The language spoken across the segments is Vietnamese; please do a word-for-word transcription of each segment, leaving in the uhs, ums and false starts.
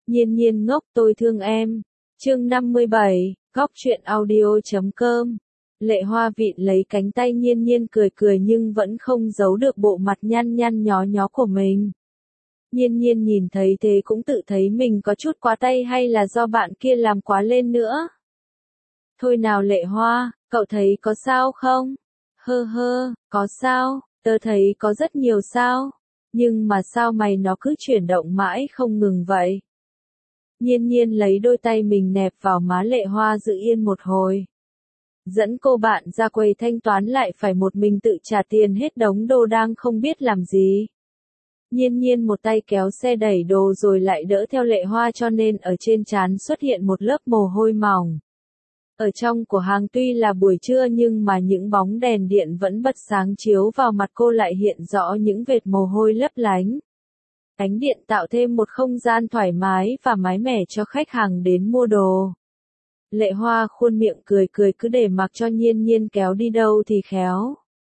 Nhiên nhiên ngốc tôi thương em. Chương năm mươi bảy, góc truyện audio chấm com. Lệ Hoa vịn lấy cánh tay Nhiên nhiên cười cười nhưng vẫn không giấu được bộ mặt nhăn nhăn nhó nhó của mình. Nhiên nhiên nhìn thấy thế cũng tự thấy mình có chút quá tay hay là do bạn kia làm quá lên nữa. Thôi nào Lệ Hoa, cậu thấy có sao không? Hơ hơ, có sao, tớ thấy có rất nhiều sao. Nhưng mà sao mày nó cứ chuyển động mãi không ngừng vậy? Nhiên nhiên lấy đôi tay mình nẹp vào má Lệ Hoa giữ yên một hồi. Dẫn cô bạn ra quầy thanh toán lại phải một mình tự trả tiền hết đống đồ đang không biết làm gì. Nhiên nhiên một tay kéo xe đẩy đồ rồi lại đỡ theo Lệ Hoa cho nên ở trên trán xuất hiện một lớp mồ hôi mỏng. Ở trong của hàng tuy là buổi trưa nhưng mà những bóng đèn điện vẫn bật sáng chiếu vào mặt cô lại hiện rõ những vệt mồ hôi lấp lánh. Ánh điện tạo thêm một không gian thoải mái và mái mẻ cho khách hàng đến mua đồ. Lệ Hoa khuôn miệng cười cười cứ để mặc cho Nhiên nhiên kéo đi đâu thì khéo.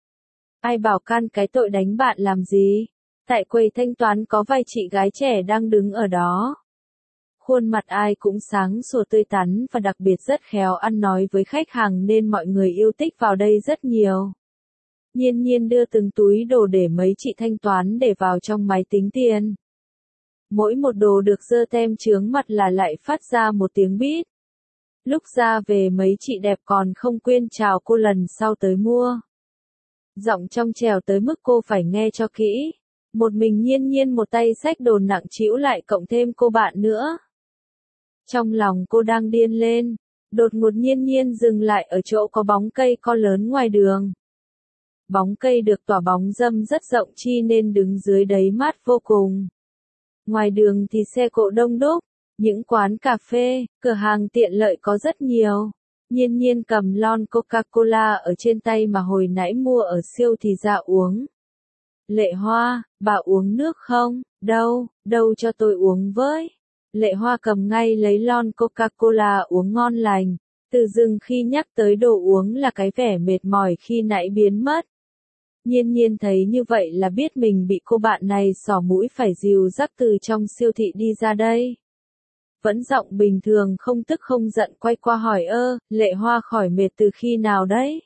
Ai bảo can cái tội đánh bạn làm gì? Tại quầy thanh toán có vài chị gái trẻ đang đứng ở đó. Khuôn mặt ai cũng sáng sủa tươi tắn và đặc biệt rất khéo ăn nói với khách hàng nên mọi người yêu thích vào đây rất nhiều. Nhiên nhiên đưa từng túi đồ để mấy chị thanh toán để vào trong máy tính tiền. Mỗi một đồ được dơ tem chướng mặt là lại phát ra một tiếng bít. Lúc ra về mấy chị đẹp còn không quên chào cô lần sau tới mua. Giọng trong trẻo tới mức cô phải nghe cho kỹ. Một mình Nhiên nhiên một tay xách đồ nặng trĩu lại cộng thêm cô bạn nữa. Trong lòng cô đang điên lên. Đột ngột Nhiên nhiên dừng lại ở chỗ có bóng cây co lớn ngoài đường. Bóng cây được tỏa bóng râm rất rộng chi nên đứng dưới đấy mát vô cùng. Ngoài đường thì xe cộ đông đúc, những quán cà phê, cửa hàng tiện lợi có rất nhiều. Nhiên nhiên cầm lon Coca-Cola ở trên tay mà hồi nãy mua ở siêu thì ra uống. Lệ Hoa, bà uống nước không? Đâu, đâu cho tôi uống với. Lệ Hoa cầm ngay lấy lon Coca-Cola uống ngon lành. Từ dưng khi nhắc tới đồ uống là cái vẻ mệt mỏi khi nãy biến mất. Nhiên nhiên thấy như vậy là biết mình bị cô bạn này xỏ mũi phải dìu dắt từ trong siêu thị đi ra đây. Vẫn giọng bình thường không tức không giận quay qua hỏi ơ, Lệ Hoa khỏi mệt từ khi nào đấy?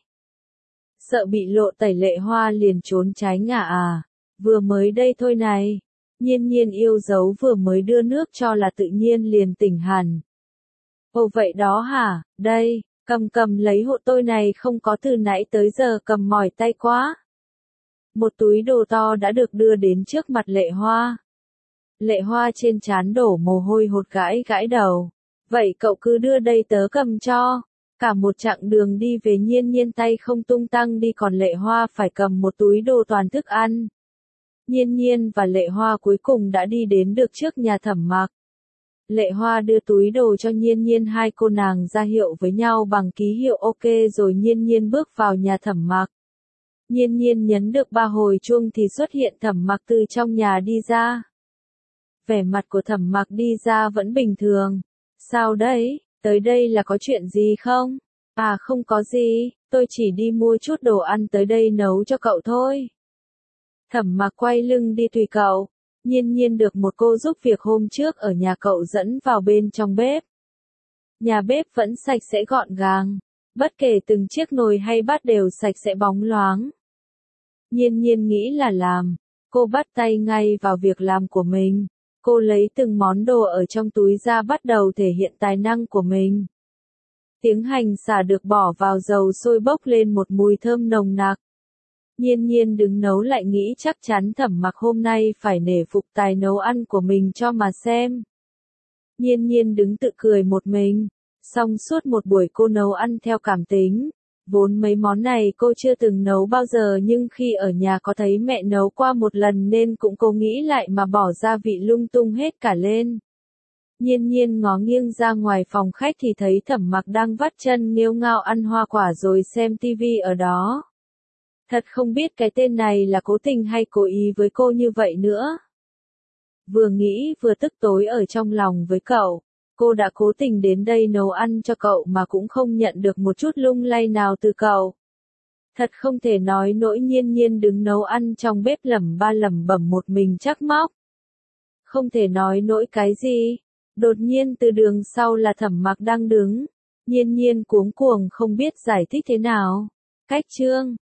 Sợ bị lộ tẩy Lệ Hoa liền trốn tránh à à, vừa mới đây thôi này. Nhiên nhiên yêu dấu vừa mới đưa nước cho là tự nhiên liền tỉnh hẳn. Ồ vậy đó hả, đây, cầm cầm lấy hộ tôi này không có từ nãy tới giờ cầm mỏi tay quá. Một túi đồ to đã được đưa đến trước mặt Lệ Hoa. Lệ Hoa trên trán đổ mồ hôi hột gãi gãi đầu. Vậy cậu cứ đưa đây tớ cầm cho. Cả một chặng đường đi về Nhiên nhiên tay không tung tăng đi còn Lệ Hoa phải cầm một túi đồ toàn thức ăn. Nhiên nhiên và Lệ Hoa cuối cùng đã đi đến được trước nhà Thẩm Mặc. Lệ Hoa đưa túi đồ cho Nhiên nhiên hai cô nàng ra hiệu với nhau bằng ký hiệu ok rồi Nhiên nhiên bước vào nhà Thẩm Mặc. Nhiên nhiên nhấn được ba hồi chuông thì xuất hiện Thẩm Mặc từ trong nhà đi ra. Vẻ mặt của Thẩm Mặc đi ra vẫn bình thường. Sao đấy, tới đây là có chuyện gì không? À không có gì, tôi chỉ đi mua chút đồ ăn tới đây nấu cho cậu thôi. Thẩm Mặc quay lưng đi tùy cậu. Nhiên nhiên được một cô giúp việc hôm trước ở nhà cậu dẫn vào bên trong bếp. Nhà bếp vẫn sạch sẽ gọn gàng. Bất kể từng chiếc nồi hay bát đều sạch sẽ bóng loáng. Nhiên nhiên nghĩ là làm. Cô bắt tay ngay vào việc làm của mình. Cô lấy từng món đồ ở trong túi ra bắt đầu thể hiện tài năng của mình. Tiếng hành xả được bỏ vào dầu sôi bốc lên một mùi thơm nồng nặc. Nhiên nhiên đứng nấu lại nghĩ chắc chắn Thẩm Mặc hôm nay phải nể phục tài nấu ăn của mình cho mà xem. Nhiên nhiên đứng tự cười một mình. Xong suốt một buổi cô nấu ăn theo cảm tính. Vốn mấy món này cô chưa từng nấu bao giờ nhưng khi ở nhà có thấy mẹ nấu qua một lần nên cũng cố nghĩ lại mà bỏ gia vị lung tung hết cả lên. Nhiên nhiên ngó nghiêng ra ngoài phòng khách thì thấy Thẩm Mặc đang vắt chân nghêu ngao ăn hoa quả rồi xem tivi ở đó. Thật không biết cái tên này là cố tình hay cố ý với cô như vậy nữa. Vừa nghĩ vừa tức tối ở trong lòng với cậu. Cô đã cố tình đến đây nấu ăn cho cậu mà cũng không nhận được một chút lung lay nào từ cậu. Thật không thể nói nỗi Nhiên nhiên đứng nấu ăn trong bếp lẩm ba lẩm bẩm một mình trắc móc. Không thể nói nỗi cái gì. Đột nhiên từ đường sau là Thẩm Mặc đang đứng. Nhiên nhiên cuống cuồng không biết giải thích thế nào. Cách Trương